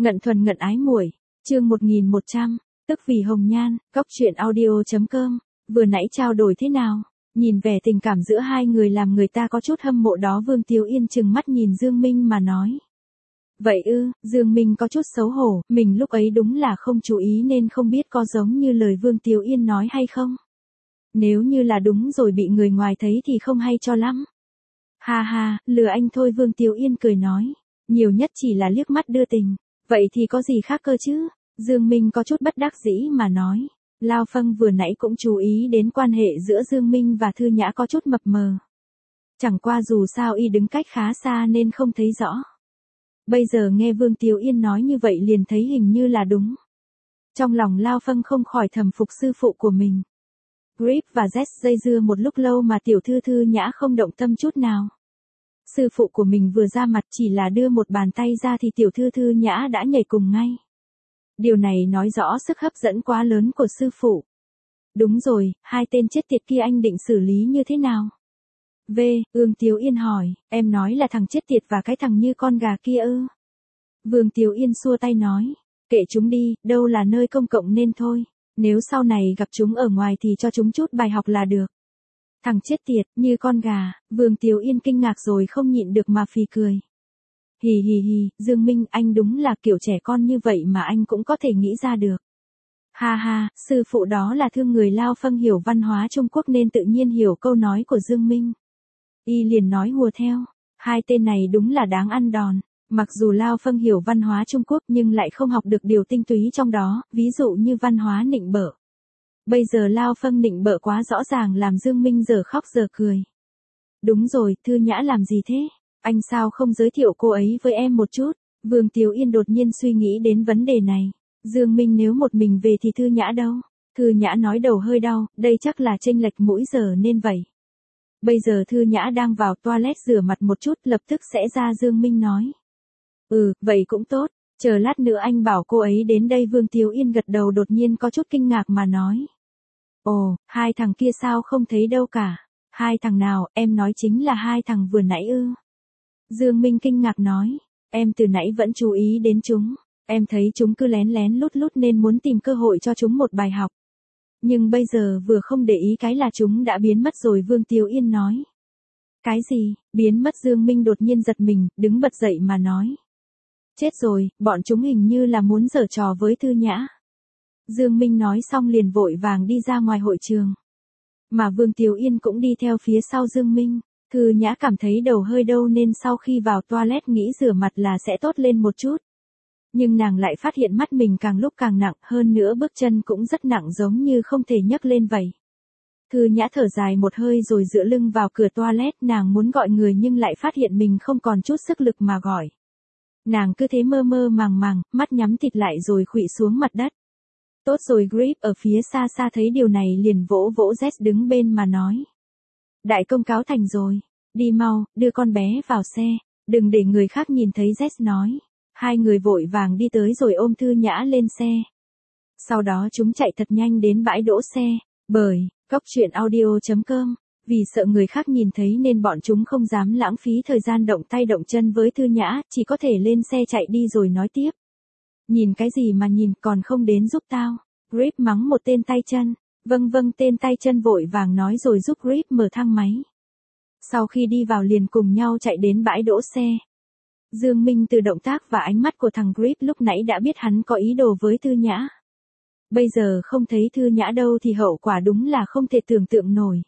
Ngận thuần ngận ái muội, chương 1100, tức vì hồng nhan, cóc truyện audio.com, vừa nãy trao đổi thế nào? Nhìn vẻ tình cảm giữa hai người làm người ta có chút hâm mộ đó. Vương Tiếu Yên trừng mắt nhìn Dương Minh mà nói. Vậy ư? Dương Minh có chút xấu hổ, mình lúc ấy đúng là không chú ý nên không biết có giống như lời Vương Tiếu Yên nói hay không. Nếu như là đúng rồi bị người ngoài thấy thì không hay cho lắm. Ha ha, lừa anh thôi. Vương Tiếu Yên cười nói, nhiều nhất chỉ là liếc mắt đưa tình, vậy thì có gì khác cơ chứ? Dương Minh có chút bất đắc dĩ mà nói. Lao Phâng vừa nãy cũng chú ý đến quan hệ giữa Dương Minh và Thư Nhã có chút mập mờ. Chẳng qua dù sao y đứng cách khá xa nên không thấy rõ. Bây giờ nghe Vương Tiếu Yên nói như vậy liền thấy hình như là đúng. Trong lòng Lao Phâng không khỏi thầm phục sư phụ của mình. Grip và Z dây dưa một lúc lâu mà tiểu thư Thư Nhã không động tâm chút nào. Sư phụ của mình vừa ra mặt chỉ là đưa một bàn tay ra thì tiểu thư Thư Nhã đã nhảy cùng ngay. Điều này nói rõ sức hấp dẫn quá lớn của sư phụ. Đúng rồi, hai tên chết tiệt kia anh định xử lý như thế nào? Vương Tiếu Yên hỏi, em nói là thằng chết tiệt và cái thằng như con gà kia ư? Vương Tiếu Yên xua tay nói, kệ chúng đi, đâu là nơi công cộng nên thôi. Nếu sau này gặp chúng ở ngoài thì cho chúng chút bài học là được. Thằng chết tiệt, như con gà. Vương Tiếu Yên kinh ngạc rồi không nhịn được mà phì cười. Hì hì hì, Dương Minh, anh đúng là kiểu trẻ con như vậy mà anh cũng có thể nghĩ ra được. Ha ha, sư phụ đó là thương người. Lao Phâng hiểu văn hóa Trung Quốc nên tự nhiên hiểu câu nói của Dương Minh. Y liền nói hùa theo, hai tên này đúng là đáng ăn đòn. Mặc dù Lao Phâng hiểu văn hóa Trung Quốc nhưng lại không học được điều tinh túy trong đó, ví dụ như văn hóa nịnh bợ. Bây giờ Lao Phâng nịnh bợ quá rõ ràng làm Dương Minh giờ khóc giờ cười. Đúng rồi, Thư Nhã làm gì thế? Anh sao không giới thiệu cô ấy với em một chút? Vương Tiếu Yên đột nhiên suy nghĩ đến vấn đề này. Dương Minh nếu một mình về thì Thư Nhã đâu? Thư Nhã nói đầu hơi đau, đây chắc là chênh lệch mũi giờ nên vậy. Bây giờ Thư Nhã đang vào toilet rửa mặt một chút lập tức sẽ ra. Dương Minh nói. Vậy cũng tốt, chờ lát nữa anh bảo cô ấy đến đây. Vương Tiếu Yên gật đầu đột nhiên có chút kinh ngạc mà nói. Ồ, hai thằng kia sao không thấy đâu cả? Hai thằng nào, em nói chính là hai thằng vừa nãy ư? Dương Minh kinh ngạc nói, em từ nãy vẫn chú ý đến chúng, em thấy chúng cứ lén lén lút lút nên muốn tìm cơ hội cho chúng một bài học. Nhưng bây giờ vừa không để ý cái là chúng đã biến mất rồi. Vương Tiếu Yên nói. Cái gì, biến mất? Dương Minh đột nhiên giật mình, đứng bật dậy mà nói. Chết rồi, bọn chúng hình như là muốn giở trò với Thư Nhã. Dương Minh nói xong liền vội vàng đi ra ngoài hội trường. Mà Vương Tiếu Yên cũng đi theo phía sau Dương Minh. Thư Nhã cảm thấy đầu hơi đau nên sau khi vào toilet nghĩ rửa mặt là sẽ tốt lên một chút. Nhưng nàng lại phát hiện mắt mình càng lúc càng nặng, hơn nữa bước chân cũng rất nặng giống như không thể nhấc lên vậy. Thư Nhã thở dài một hơi rồi dựa lưng vào cửa toilet, nàng muốn gọi người nhưng lại phát hiện mình không còn chút sức lực mà gọi. Nàng cứ thế mơ mơ màng màng, mắt nhắm thịt lại rồi khuỵu xuống mặt đất. Tốt rồi. Grip ở phía xa xa thấy điều này liền vỗ vỗ Z đứng bên mà nói. Đại công cáo thành rồi, đi mau, đưa con bé vào xe, đừng để người khác nhìn thấy. Z nói. Hai người vội vàng đi tới rồi ôm Thư Nhã lên xe. Sau đó chúng chạy thật nhanh đến bãi đỗ xe, bởi, cóc truyện audio.com, vì sợ người khác nhìn thấy nên bọn chúng không dám lãng phí thời gian động tay động chân với Thư Nhã, chỉ có thể lên xe chạy đi rồi nói tiếp. Nhìn cái gì mà nhìn, còn không đến giúp tao. Grip mắng một tên tay chân. Vâng, tên tay chân vội vàng nói rồi giúp Grip mở thang máy. Sau khi đi vào liền cùng nhau chạy đến bãi đỗ xe. Dương Minh từ động tác và ánh mắt của thằng Grip lúc nãy đã biết hắn có ý đồ với Thư Nhã. Bây giờ không thấy Thư Nhã đâu thì hậu quả đúng là không thể tưởng tượng nổi.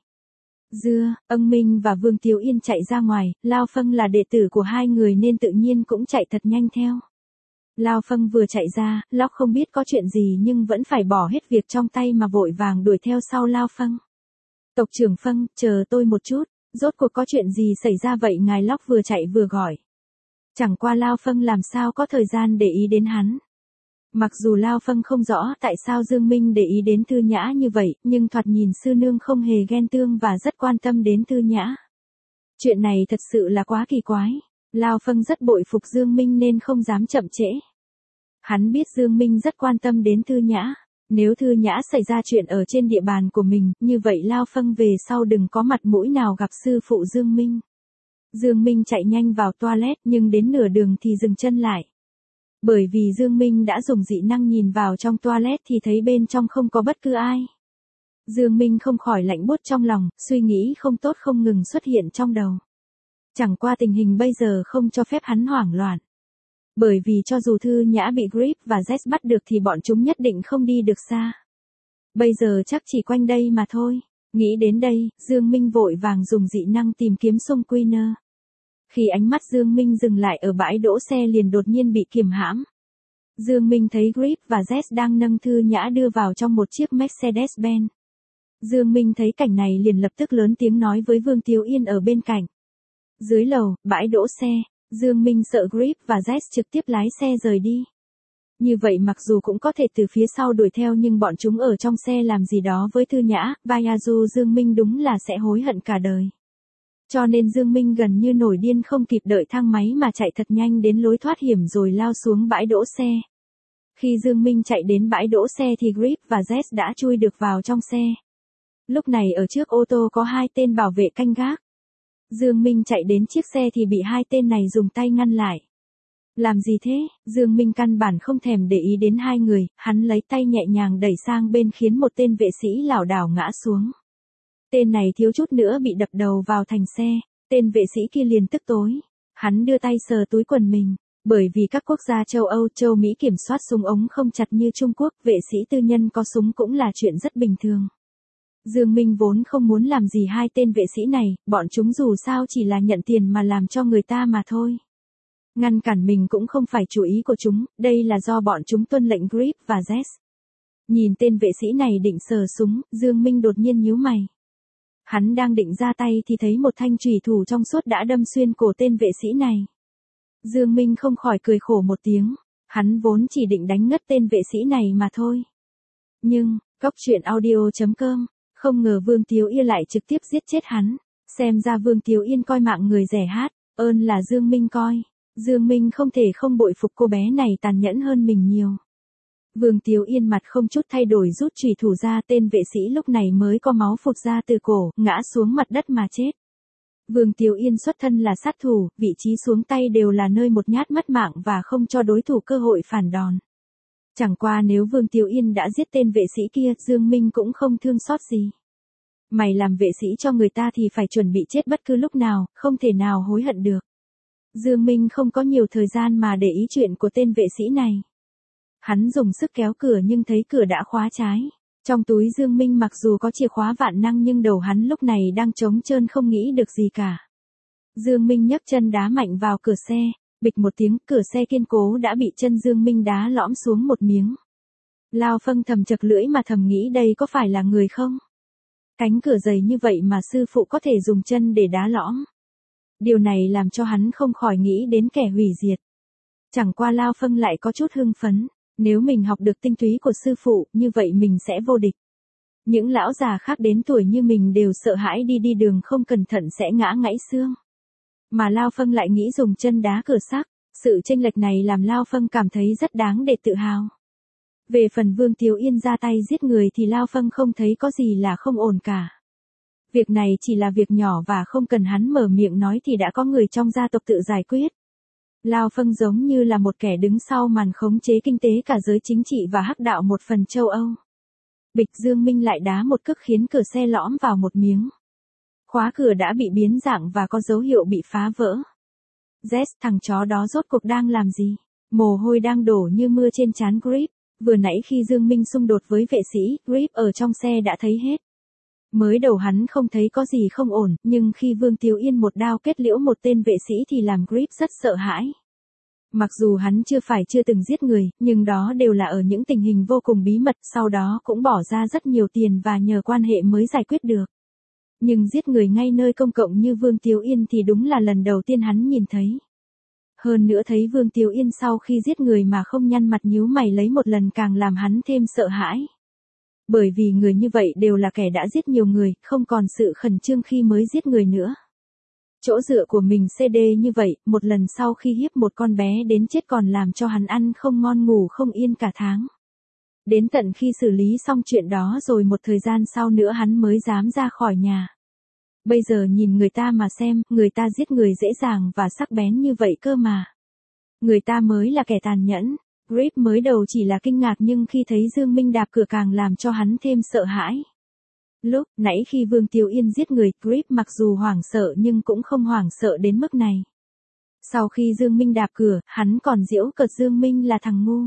Ân Minh và Vương Tiếu Yên chạy ra ngoài, Lao Phâng là đệ tử của hai người nên tự nhiên cũng chạy thật nhanh theo. Lao Phâng vừa chạy ra, Lóc không biết có chuyện gì nhưng vẫn phải bỏ hết việc trong tay mà vội vàng đuổi theo sau Lao Phâng. Tộc trưởng Phâng, chờ tôi một chút, rốt cuộc có chuyện gì xảy ra vậy? Ngài Lóc vừa chạy vừa gọi. Chẳng qua Lao Phâng làm sao có thời gian để ý đến hắn. Mặc dù Lao Phâng không rõ tại sao Dương Minh để ý đến Thư Nhã như vậy, nhưng thoạt nhìn sư nương không hề ghen tương và rất quan tâm đến Thư Nhã. Chuyện này thật sự là quá kỳ quái. Lao Phâng rất bội phục Dương Minh nên không dám chậm trễ. Hắn biết Dương Minh rất quan tâm đến Thư Nhã. Nếu Thư Nhã xảy ra chuyện ở trên địa bàn của mình, như vậy Lao Phâng về sau đừng có mặt mũi nào gặp sư phụ Dương Minh. Dương Minh chạy nhanh vào toilet nhưng đến nửa đường thì dừng chân lại. Bởi vì Dương Minh đã dùng dị năng nhìn vào trong toilet thì thấy bên trong không có bất cứ ai. Dương Minh không khỏi lạnh buốt trong lòng, suy nghĩ không tốt không ngừng xuất hiện trong đầu. Chẳng qua tình hình bây giờ không cho phép hắn hoảng loạn. Bởi vì cho dù Thư Nhã bị Grip và Zest bắt được thì bọn chúng nhất định không đi được xa. Bây giờ chắc chỉ quanh đây mà thôi. Nghĩ đến đây, Dương Minh vội vàng dùng dị năng tìm kiếm xung Queener. Khi ánh mắt Dương Minh dừng lại ở bãi đỗ xe liền đột nhiên bị kiềm hãm. Dương Minh thấy Grip và Zest đang nâng Thư Nhã đưa vào trong một chiếc Mercedes-Benz. Dương Minh thấy cảnh này liền lập tức lớn tiếng nói với Vương Tiếu Yên ở bên cạnh. Dưới lầu, bãi đỗ xe, Dương Minh sợ Grip và Zest trực tiếp lái xe rời đi. Như vậy mặc dù cũng có thể từ phía sau đuổi theo nhưng bọn chúng ở trong xe làm gì đó với Thư Nhã, Vayazu Dương Minh đúng là sẽ hối hận cả đời. Cho nên Dương Minh gần như nổi điên không kịp đợi thang máy mà chạy thật nhanh đến lối thoát hiểm rồi lao xuống bãi đỗ xe. Khi Dương Minh chạy đến bãi đỗ xe thì Grip và Zest đã chui được vào trong xe. Lúc này ở trước ô tô có 2 tên bảo vệ canh gác. Dương Minh chạy đến chiếc xe thì bị 2 tên này dùng tay ngăn lại. Làm gì thế? Dương Minh căn bản không thèm để ý đến 2 người, hắn lấy tay nhẹ nhàng đẩy sang bên khiến một tên vệ sĩ lảo đảo ngã xuống. Tên này thiếu chút nữa bị đập đầu vào thành xe, tên vệ sĩ kia liền tức tối. Hắn đưa tay sờ túi quần mình, bởi vì các quốc gia châu Âu, châu Mỹ kiểm soát súng ống không chặt như Trung Quốc, vệ sĩ tư nhân có súng cũng là chuyện rất bình thường. Dương Minh vốn không muốn làm gì 2 tên vệ sĩ này, bọn chúng dù sao chỉ là nhận tiền mà làm cho người ta mà thôi. Ngăn cản mình cũng không phải chủ ý của chúng, đây là do bọn chúng tuân lệnh Grip và Zest. Nhìn tên vệ sĩ này định sờ súng, Dương Minh đột nhiên nhíu mày. Hắn đang định ra tay thì thấy một thanh chùy thủ trong suốt đã đâm xuyên cổ tên vệ sĩ này. Dương Minh không khỏi cười khổ một tiếng, hắn vốn chỉ định đánh ngất tên vệ sĩ này mà thôi. Nhưng, Cóc Truyện Audio.com, không ngờ Vương Tiếu Yên lại trực tiếp giết chết hắn. Xem ra Vương Tiếu Yên coi mạng người rẻ hát, ơn là Dương Minh coi. Dương Minh không thể không bội phục cô bé này tàn nhẫn hơn mình nhiều. Vương Tiếu Yên mặt không chút thay đổi rút chùy thủ ra, tên vệ sĩ lúc này mới có máu phụt ra từ cổ, ngã xuống mặt đất mà chết. Vương Tiếu Yên xuất thân là sát thủ, vị trí xuống tay đều là nơi một nhát mất mạng và không cho đối thủ cơ hội phản đòn. Chẳng qua nếu Vương Tiếu Yên đã giết tên vệ sĩ kia, Dương Minh cũng không thương xót gì. Mày làm vệ sĩ cho người ta thì phải chuẩn bị chết bất cứ lúc nào, không thể nào hối hận được. Dương Minh không có nhiều thời gian mà để ý chuyện của tên vệ sĩ này. Hắn dùng sức kéo cửa nhưng thấy cửa đã khóa trái. Trong túi Dương Minh mặc dù có chìa khóa vạn năng nhưng đầu hắn lúc này đang trống trơn không nghĩ được gì cả. Dương Minh nhấc chân đá mạnh vào cửa xe, bịch một tiếng, cửa xe kiên cố đã bị chân Dương Minh đá lõm xuống một miếng. Lao Phâng thầm chật lưỡi mà thầm nghĩ đây có phải là người không? Cánh cửa dày như vậy mà sư phụ có thể dùng chân để đá lõm. Điều này làm cho hắn không khỏi nghĩ đến kẻ hủy diệt. Chẳng qua Lao Phâng lại có chút hưng phấn, nếu mình học được tinh túy của sư phụ, như vậy mình sẽ vô địch. Những lão già khác đến tuổi như mình đều sợ hãi đi đường không cẩn thận sẽ ngã gãy xương. Mà Lao Phâng lại nghĩ dùng chân đá cửa sắt, sự chênh lệch này làm Lao Phâng cảm thấy rất đáng để tự hào. Về phần Vương Tiếu Yên ra tay giết người thì Lao Phâng không thấy có gì là không ổn cả. Việc này chỉ là việc nhỏ và không cần hắn mở miệng nói thì đã có người trong gia tộc tự giải quyết. Lao Phâng giống như là một kẻ đứng sau màn khống chế kinh tế cả giới chính trị và hắc đạo một phần châu Âu. Bịch, Dương Minh lại đá một cước khiến cửa xe lõm vào một miếng. Khóa cửa đã bị biến dạng và có dấu hiệu bị phá vỡ. Zest, thằng chó đó rốt cuộc đang làm gì? Mồ hôi đang đổ như mưa trên trán Grip. Vừa nãy khi Dương Minh xung đột với vệ sĩ, Grip ở trong xe đã thấy hết. Mới đầu hắn không thấy có gì không ổn, nhưng khi Vương Tiếu Yên một đao kết liễu một tên vệ sĩ thì làm Grip rất sợ hãi. Mặc dù hắn chưa từng giết người, nhưng đó đều là ở những tình hình vô cùng bí mật, sau đó cũng bỏ ra rất nhiều tiền và nhờ quan hệ mới giải quyết được. Nhưng giết người ngay nơi công cộng như Vương Tiếu Yên thì đúng là lần đầu tiên hắn nhìn thấy. Hơn nữa thấy Vương Tiếu Yên sau khi giết người mà không nhăn mặt nhíu mày lấy một lần càng làm hắn thêm sợ hãi. Bởi vì người như vậy đều là kẻ đã giết nhiều người, không còn sự khẩn trương khi mới giết người nữa. Chỗ dựa của mình CD như vậy, một lần sau khi hiếp một con bé đến chết còn làm cho hắn ăn không ngon ngủ không yên cả tháng. Đến tận khi xử lý xong chuyện đó rồi một thời gian sau nữa hắn mới dám ra khỏi nhà. Bây giờ nhìn người ta mà xem, người ta giết người dễ dàng và sắc bén như vậy cơ mà. Người ta mới là kẻ tàn nhẫn. Grip mới đầu chỉ là kinh ngạc nhưng khi thấy Dương Minh đạp cửa càng làm cho hắn thêm sợ hãi. Lúc nãy khi Vương Tiếu Yên giết người, Grip mặc dù hoảng sợ nhưng cũng không hoảng sợ đến mức này. Sau khi Dương Minh đạp cửa, hắn còn giễu cợt Dương Minh là thằng ngu.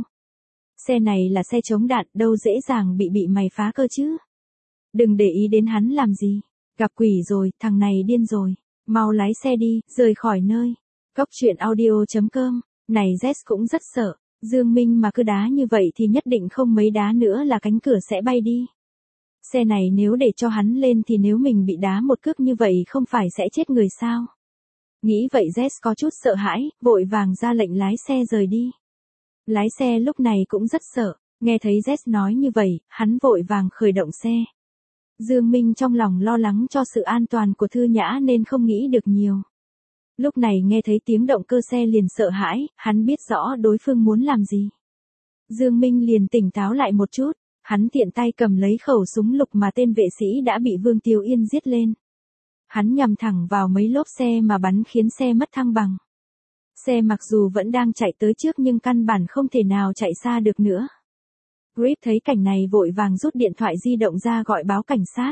Xe này là xe chống đạn, đâu dễ dàng bị mày phá cơ chứ. Đừng để ý đến hắn làm gì. Gặp quỷ rồi, thằng này điên rồi. Mau lái xe đi, rời khỏi nơi. Góc truyện audio.com. Này Jess cũng rất sợ. Dương Minh mà cứ đá như vậy thì nhất định không mấy đá nữa là cánh cửa sẽ bay đi. Xe này nếu để cho hắn lên thì nếu mình bị đá một cước như vậy không phải sẽ chết người sao? Nghĩ vậy Jess có chút sợ hãi, vội vàng ra lệnh lái xe rời đi. Lái xe lúc này cũng rất sợ, nghe thấy Jess nói như vậy, hắn vội vàng khởi động xe. Dương Minh trong lòng lo lắng cho sự an toàn của Thư Nhã nên không nghĩ được nhiều. Lúc này nghe thấy tiếng động cơ xe liền sợ hãi, hắn biết rõ đối phương muốn làm gì. Dương Minh liền tỉnh táo lại một chút, hắn tiện tay cầm lấy khẩu súng lục mà tên vệ sĩ đã bị Vương Tiếu Yên giết lên. Hắn nhằm thẳng vào mấy lốp xe mà bắn khiến xe mất thăng bằng. Xe mặc dù vẫn đang chạy tới trước nhưng căn bản không thể nào chạy xa được nữa. Grip thấy cảnh này vội vàng rút điện thoại di động ra gọi báo cảnh sát.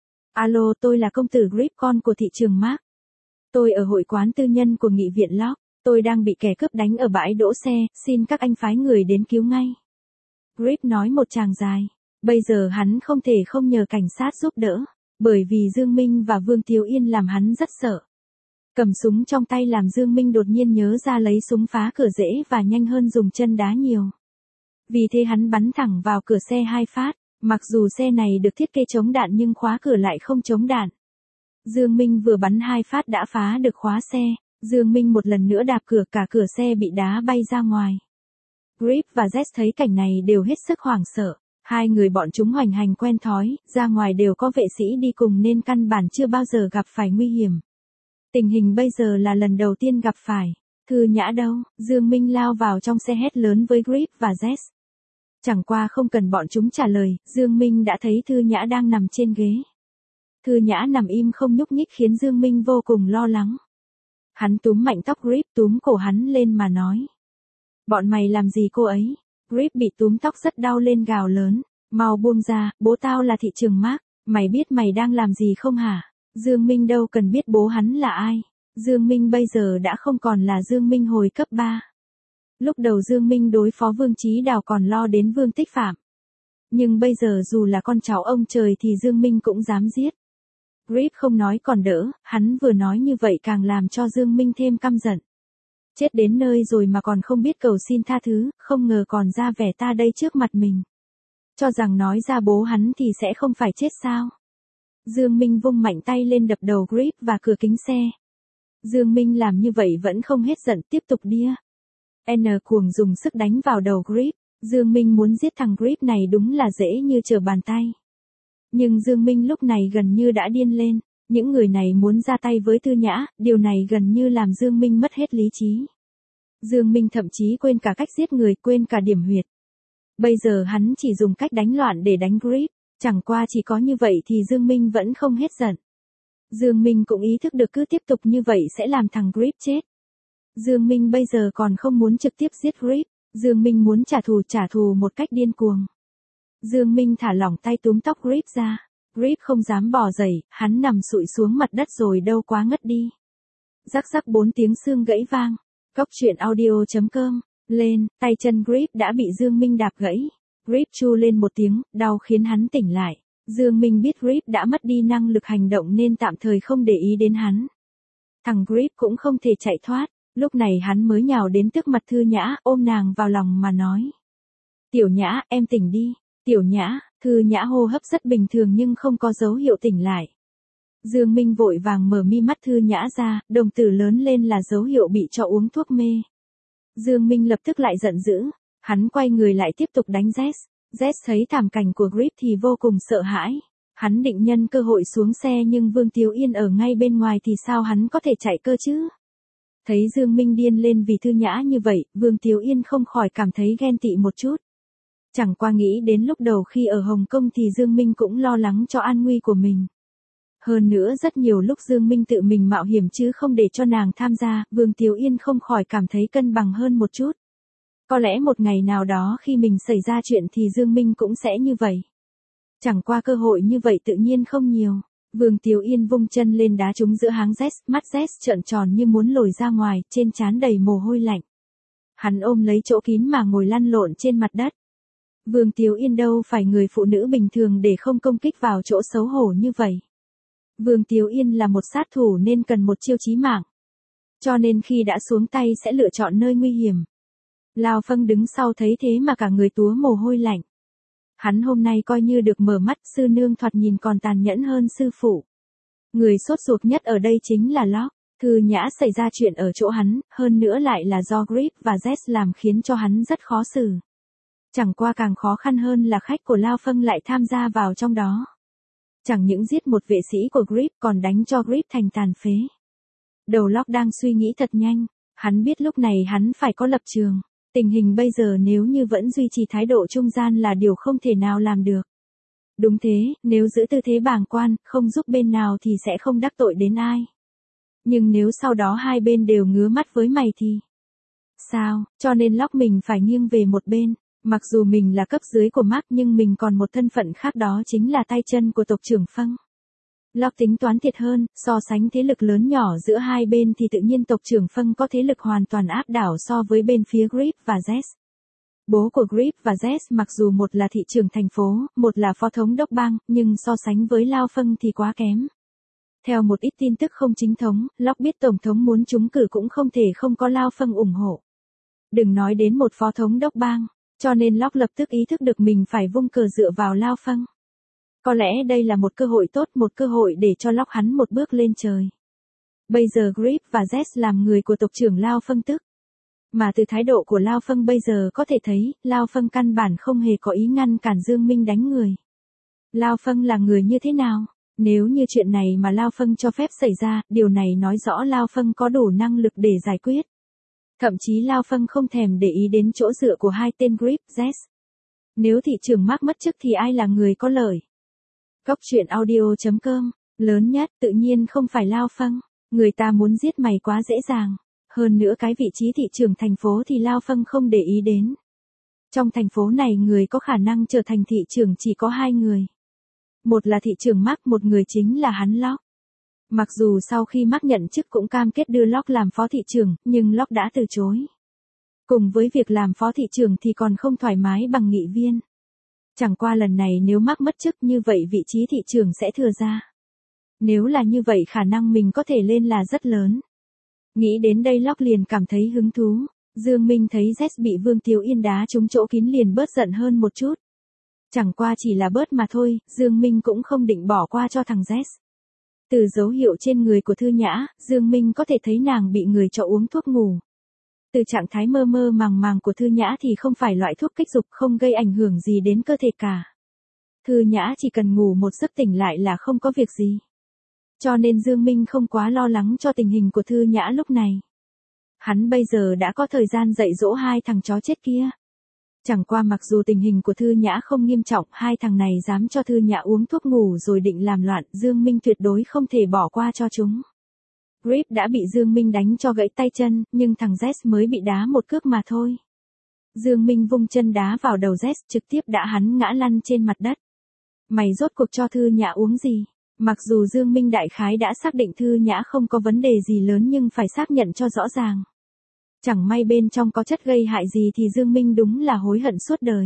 Alo, tôi là công tử Grip, con của thị trường Mark. Tôi ở hội quán tư nhân của nghị viện Lock. Tôi đang bị kẻ cướp đánh ở bãi đỗ xe, xin các anh phái người đến cứu ngay. Grip nói một tràng dài. Bây giờ hắn không thể không nhờ cảnh sát giúp đỡ. Bởi vì Dương Minh và Vương Tiếu Yên làm hắn rất sợ. Cầm súng trong tay làm Dương Minh đột nhiên nhớ ra lấy súng phá cửa dễ và nhanh hơn dùng chân đá nhiều. Vì thế hắn bắn thẳng vào cửa xe 2 phát, mặc dù xe này được thiết kế chống đạn nhưng khóa cửa lại không chống đạn. Dương Minh vừa bắn 2 phát đã phá được khóa xe, Dương Minh một lần nữa đạp cửa, cả cửa xe bị đá bay ra ngoài. Grip và Jess thấy cảnh này đều hết sức hoảng sợ. Hai người bọn chúng hoành hành quen thói, ra ngoài đều có vệ sĩ đi cùng nên căn bản chưa bao giờ gặp phải nguy hiểm. Tình hình bây giờ là lần đầu tiên gặp phải. Thư Nhã đâu? Dương Minh lao vào trong xe hét lớn với Grip và Jess. Chẳng qua không cần bọn chúng trả lời, Dương Minh đã thấy Thư Nhã đang nằm trên ghế. Thư Nhã nằm im không nhúc nhích khiến Dương Minh vô cùng lo lắng. Hắn túm mạnh tóc Grip, túm cổ hắn lên mà nói. Bọn mày làm gì cô ấy? Grip bị túm tóc rất đau lên gào lớn. Mau buông ra, bố tao là thị trường Mark. Mày biết mày đang làm gì không hả? Dương Minh đâu cần biết bố hắn là ai. Dương Minh bây giờ đã không còn là Dương Minh hồi cấp 3. Lúc đầu Dương Minh đối phó Vương Chí Đào còn lo đến Vương Tích Phạm. Nhưng bây giờ dù là con cháu ông trời thì Dương Minh cũng dám giết. Grip không nói còn đỡ, hắn vừa nói như vậy càng làm cho Dương Minh thêm căm giận. Chết đến nơi rồi mà còn không biết cầu xin tha thứ, không ngờ còn ra vẻ ta đây trước mặt mình. Cho rằng nói ra bố hắn thì sẽ không phải chết sao. Dương Minh vung mạnh tay lên đập đầu Grip và cửa kính xe. Dương Minh làm như vậy vẫn không hết giận, tiếp tục đia. Cuồng dùng sức đánh vào đầu Grip. Dương Minh muốn giết thằng Grip này đúng là dễ như trở bàn tay. Nhưng Dương Minh lúc này gần như đã điên lên. Những người này muốn ra tay với Thư Nhã, điều này gần như làm Dương Minh mất hết lý trí. Dương Minh thậm chí quên cả cách giết người, quên cả điểm huyệt. Bây giờ hắn chỉ dùng cách đánh loạn để đánh Grip, chẳng qua chỉ có như vậy thì Dương Minh vẫn không hết giận. Dương Minh cũng ý thức được cứ tiếp tục như vậy sẽ làm thằng Grip chết. Dương Minh bây giờ còn không muốn trực tiếp giết Grip, Dương Minh muốn trả thù một cách điên cuồng. Dương Minh thả lỏng tay túm tóc Grip ra. Grip không dám bò dậy, hắn nằm sụi xuống mặt đất rồi đâu quá ngất đi. Rắc rắc 4 tiếng xương gãy vang. Góc truyện audio.com. Lên, tay chân Grip đã bị Dương Minh đạp gãy. Grip chu lên một tiếng, đau khiến hắn tỉnh lại. Dương Minh biết Grip đã mất đi năng lực hành động nên tạm thời không để ý đến hắn. Thằng Grip cũng không thể chạy thoát. Lúc này hắn mới nhào đến trước mặt Thư Nhã, ôm nàng vào lòng mà nói. Tiểu Nhã, em tỉnh đi. Tiểu Nhã, Thư Nhã hô hấp rất bình thường nhưng không có dấu hiệu tỉnh lại. Dương Minh vội vàng mở mi mắt Thư Nhã ra, đồng tử lớn lên là dấu hiệu bị cho uống thuốc mê. Dương Minh lập tức lại giận dữ, hắn quay người lại tiếp tục đánh Jess. Jess thấy thảm cảnh của Grip thì vô cùng sợ hãi. Hắn định nhân cơ hội xuống xe nhưng Vương Tiếu Yên ở ngay bên ngoài thì sao hắn có thể chạy cơ chứ? Thấy Dương Minh điên lên vì Thư Nhã như vậy, Vương Tiếu Yên không khỏi cảm thấy ghen tị một chút. Chẳng qua nghĩ đến lúc đầu khi ở Hồng Kông thì Dương Minh cũng lo lắng cho an nguy của mình. Hơn nữa rất nhiều lúc Dương Minh tự mình mạo hiểm chứ không để cho nàng tham gia, Vương Tiếu Yên không khỏi cảm thấy cân bằng hơn một chút. Có lẽ một ngày nào đó khi mình xảy ra chuyện thì Dương Minh cũng sẽ như vậy. Chẳng qua cơ hội như vậy tự nhiên không nhiều. Vương Tiếu Yên vung chân lên đá trúng giữa háng Jess, mắt Jess trợn tròn như muốn lồi ra ngoài, trên trán đầy mồ hôi lạnh. Hắn ôm lấy chỗ kín mà ngồi lăn lộn trên mặt đất. Vương Tiếu Yên đâu phải người phụ nữ bình thường để không công kích vào chỗ xấu hổ như vậy. Vương Tiếu Yên là một sát thủ nên cần một chiêu chí mạng. Cho nên khi đã xuống tay sẽ lựa chọn nơi nguy hiểm. Lao Phâng đứng sau thấy thế mà cả người túa mồ hôi lạnh. Hắn hôm nay coi như được mở mắt, sư nương thoạt nhìn còn tàn nhẫn hơn sư phụ. Người sốt ruột nhất ở đây chính là Locke. Thư Nhã xảy ra chuyện ở chỗ hắn, hơn nữa lại là do Grip và Jess làm khiến cho hắn rất khó xử. Chẳng qua càng khó khăn hơn là khách của Lao Phâng lại tham gia vào trong đó. Chẳng những giết một vệ sĩ của Grip còn đánh cho Grip thành tàn phế. Đầu Locke đang suy nghĩ thật nhanh, hắn biết lúc này hắn phải có lập trường. Tình hình bây giờ nếu như vẫn duy trì thái độ trung gian là điều không thể nào làm được. Đúng thế, nếu giữ tư thế bàng quan, không giúp bên nào thì sẽ không đắc tội đến ai. Nhưng nếu sau đó hai bên đều ngứa mắt với mày thì sao? Cho nên Locke mình phải nghiêng về một bên. Mặc dù mình là cấp dưới của Mark nhưng mình còn một thân phận khác, đó chính là tay chân của tộc trưởng Phâng. Locke tính toán thiệt hơn, so sánh thế lực lớn nhỏ giữa hai bên thì tự nhiên tộc trưởng Phâng có thế lực hoàn toàn áp đảo so với bên phía Grip và Jess. Bố của Grip và Jess mặc dù một là thị trưởng thành phố, một là phó thống đốc bang, nhưng so sánh với Lao Phâng thì quá kém. Theo một ít tin tức không chính thống, Locke biết Tổng thống muốn trúng cử cũng không thể không có Lao Phâng ủng hộ. Đừng nói đến một phó thống đốc bang, cho nên Locke lập tức ý thức được mình phải vung cờ dựa vào Lao Phâng. Có lẽ đây là một cơ hội tốt, một cơ hội để cho Locke hắn một bước lên trời. Bây giờ Grip và Jess làm người của tộc trưởng Lao Phâng tức. Mà từ thái độ của Lao Phâng bây giờ có thể thấy, Lao Phâng căn bản không hề có ý ngăn cản Dương Minh đánh người. Lao Phâng là người như thế nào? Nếu như chuyện này mà Lao Phâng cho phép xảy ra, điều này nói rõ Lao Phâng có đủ năng lực để giải quyết. Thậm chí Lao Phâng không thèm để ý đến chỗ dựa của hai tên Grip, Jess. Nếu thị trưởng Mark mất chức thì ai là người có lợi? Góc truyện audio.com, lớn nhất tự nhiên không phải Lao Phâng, người ta muốn giết mày quá dễ dàng. Hơn nữa cái vị trí thị trưởng thành phố thì Lao Phâng không để ý đến. Trong thành phố này người có khả năng trở thành thị trưởng chỉ có hai người. Một là thị trưởng Mark, một người chính là hắn Locke. Mặc dù sau khi Mark nhận chức cũng cam kết đưa Locke làm phó thị trưởng, nhưng Locke đã từ chối. Cùng với việc làm phó thị trưởng thì còn không thoải mái bằng nghị viên. Chẳng qua lần này nếu Mark mất chức như vậy vị trí thị trưởng sẽ thừa ra. Nếu là như vậy khả năng mình có thể lên là rất lớn. Nghĩ đến đây Locke liền cảm thấy hứng thú. Dương Minh thấy Jess bị Vương Tiếu Yên đá trúng chỗ kín liền bớt giận hơn một chút. Chẳng qua chỉ là bớt mà thôi, Dương Minh cũng không định bỏ qua cho thằng Jess. Từ dấu hiệu trên người của Thư Nhã, Dương Minh có thể thấy nàng bị người cho uống thuốc ngủ. Từ trạng thái mơ mơ màng màng của Thư Nhã thì không phải loại thuốc kích dục, không gây ảnh hưởng gì đến cơ thể cả. Thư Nhã chỉ cần ngủ một giấc tỉnh lại là không có việc gì. Cho nên Dương Minh không quá lo lắng cho tình hình của Thư Nhã lúc này. Hắn bây giờ đã có thời gian dạy dỗ hai thằng chó chết kia. Chẳng qua mặc dù tình hình của Thư Nhã không nghiêm trọng, hai thằng này dám cho Thư Nhã uống thuốc ngủ rồi định làm loạn, Dương Minh tuyệt đối không thể bỏ qua cho chúng. Grip đã bị Dương Minh đánh cho gãy tay chân, nhưng thằng Jess mới bị đá một cước mà thôi. Dương Minh vung chân đá vào đầu Jess, trực tiếp đã hắn ngã lăn trên mặt đất. Mày rốt cuộc cho Thư Nhã uống gì? Mặc dù Dương Minh đại khái đã xác định Thư Nhã không có vấn đề gì lớn nhưng phải xác nhận cho rõ ràng. Chẳng may bên trong có chất gây hại gì thì Dương Minh đúng là hối hận suốt đời.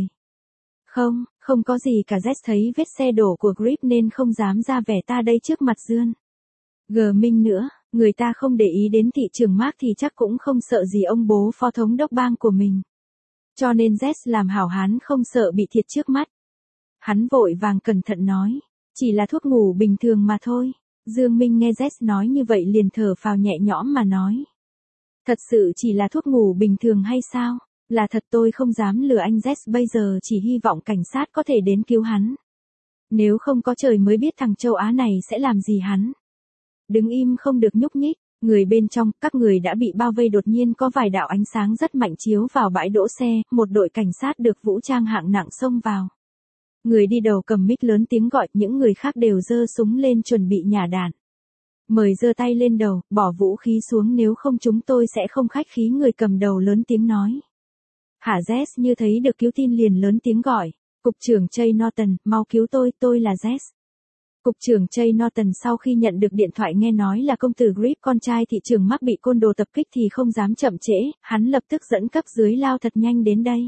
Không có gì cả. Jess thấy vết xe đổ của Grip nên không dám ra vẻ ta đây trước mặt Dương Minh nữa, người ta không để ý đến thị trưởng Mark thì chắc cũng không sợ gì ông bố phó thống đốc bang của mình. Cho nên Jess làm hảo hán không sợ bị thiệt trước mắt. Hắn vội vàng cẩn thận nói, chỉ là thuốc ngủ bình thường mà thôi. Dương Minh nghe Jess nói như vậy liền thở phào nhẹ nhõm mà nói. Thật sự chỉ là thuốc ngủ bình thường hay sao? Là thật, tôi không dám lừa anh Jess, bây giờ chỉ hy vọng cảnh sát có thể đến cứu hắn. Nếu không có trời mới biết thằng châu Á này sẽ làm gì hắn. Đứng im không được nhúc nhích, người bên trong, các người đã bị bao vây, đột nhiên có vài đạo ánh sáng rất mạnh chiếu vào bãi đỗ xe, một đội cảnh sát được vũ trang hạng nặng xông vào. Người đi đầu cầm mic lớn tiếng gọi, những người khác đều giơ súng lên chuẩn bị nhả đạn. Mời giơ tay lên đầu, bỏ vũ khí xuống, nếu không chúng tôi sẽ không khách khí, người cầm đầu lớn tiếng nói. Hả? Jess như thấy được cứu tin liền lớn tiếng gọi. Cục trưởng Jay Norton, mau cứu tôi là Jess. Cục trưởng Jay Norton sau khi nhận được điện thoại nghe nói là công tử Grip, con trai thị trưởng Mark bị côn đồ tập kích thì không dám chậm trễ, hắn lập tức dẫn cấp dưới lao thật nhanh đến đây.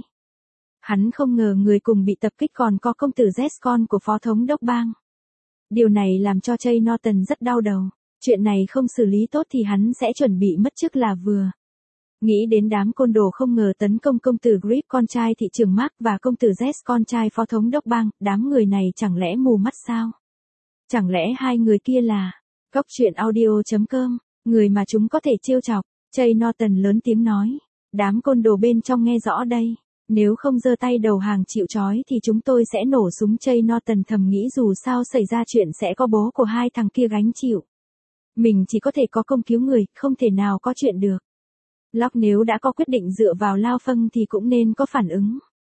Hắn không ngờ người cùng bị tập kích còn có công tử Jess, con của phó thống đốc bang. Điều này làm cho Jay Norton rất đau đầu. Chuyện này không xử lý tốt thì hắn sẽ chuẩn bị mất chức là vừa. Nghĩ đến đám côn đồ không ngờ tấn công công tử Grip, con trai thị trưởng Mark, và công tử Jess, con trai phó thống đốc bang, đám người này chẳng lẽ mù mắt sao? Chẳng lẽ hai người kia là Cóc truyện audio.com, người mà chúng có thể trêu chọc? Jay Norton lớn tiếng nói. Đám côn đồ bên trong nghe rõ đây. Nếu không giơ tay đầu hàng chịu trói thì chúng tôi sẽ nổ súng. Jay Norton thầm nghĩ dù sao xảy ra chuyện sẽ có bố của hai thằng kia gánh chịu. Mình chỉ có thể có công cứu người, không thể nào có chuyện được. Locke nếu đã có quyết định dựa vào Lao Phâng thì cũng nên có phản ứng.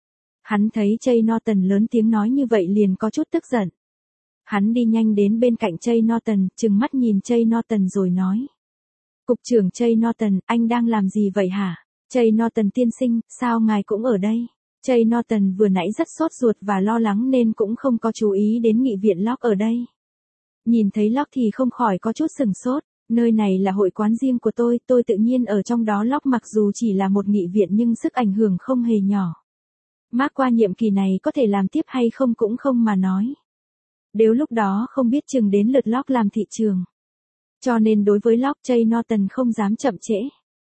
Hắn thấy Jay Norton lớn tiếng nói như vậy liền có chút tức giận. Hắn đi nhanh đến bên cạnh Jay Norton, trừng mắt nhìn Jay Norton rồi nói. Cục trưởng Jay Norton, anh đang làm gì vậy hả? Jay Norton tiên sinh, sao ngài cũng ở đây? Jay Norton vừa nãy rất sốt ruột và lo lắng nên cũng không có chú ý đến nghị viện Locke ở đây. Nhìn thấy Locke thì không khỏi có chút sừng sốt. Nơi này là hội quán riêng của tôi tự nhiên ở trong đó. Locke mặc dù chỉ là một nghị viện nhưng sức ảnh hưởng không hề nhỏ. Mark qua nhiệm kỳ này có thể làm tiếp hay không cũng không mà nói. Nếu lúc đó không biết chừng đến lượt Locke làm thị trường. Cho nên đối với Locke, Jay Norton không dám chậm trễ.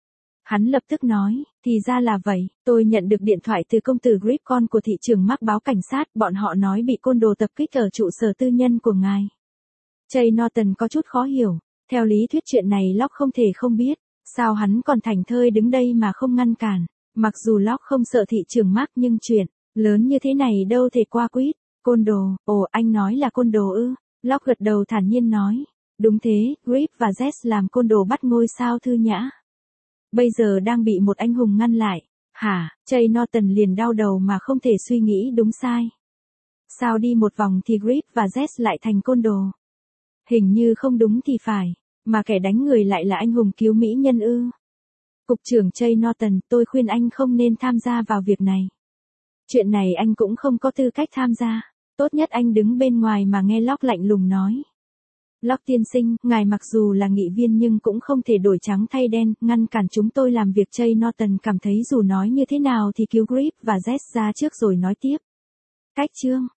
Hắn lập tức nói, thì ra là vậy, tôi nhận được điện thoại từ công tử Grip, con của thị trưởng Mark, báo cảnh sát, bọn họ nói bị côn đồ tập kích ở trụ sở tư nhân của ngài. Jay Norton có chút khó hiểu. Theo lý thuyết chuyện này Locke không thể không biết, sao hắn còn thảnh thơi đứng đây mà không ngăn cản. Mặc dù Locke không sợ thị trưởng Mark nhưng chuyện lớn như thế này đâu thể qua quýt. Côn đồ, ồ anh nói là côn đồ ư? Locke gật đầu thản nhiên nói. Đúng thế, Grip và Jess làm côn đồ bắt ngôi sao thư nhã. Bây giờ đang bị một anh hùng ngăn lại. Hả? Jay Norton liền đau đầu mà không thể suy nghĩ đúng sai. Sao đi một vòng thì Grip và Jess lại thành côn đồ? Hình như không đúng thì phải, mà kẻ đánh người lại là anh hùng cứu mỹ nhân ư? Cục trưởng Jay Norton, tôi khuyên anh không nên tham gia vào việc này. Chuyện này anh cũng không có tư cách tham gia. Tốt nhất anh đứng bên ngoài mà nghe. Locke lạnh lùng nói. Locke tiên sinh, ngài mặc dù là nghị viên nhưng cũng không thể đổi trắng thay đen, ngăn cản chúng tôi làm việc. Jay Norton cảm thấy dù nói như thế nào thì cứu Grip và Jess ra trước rồi nói tiếp. Cách chương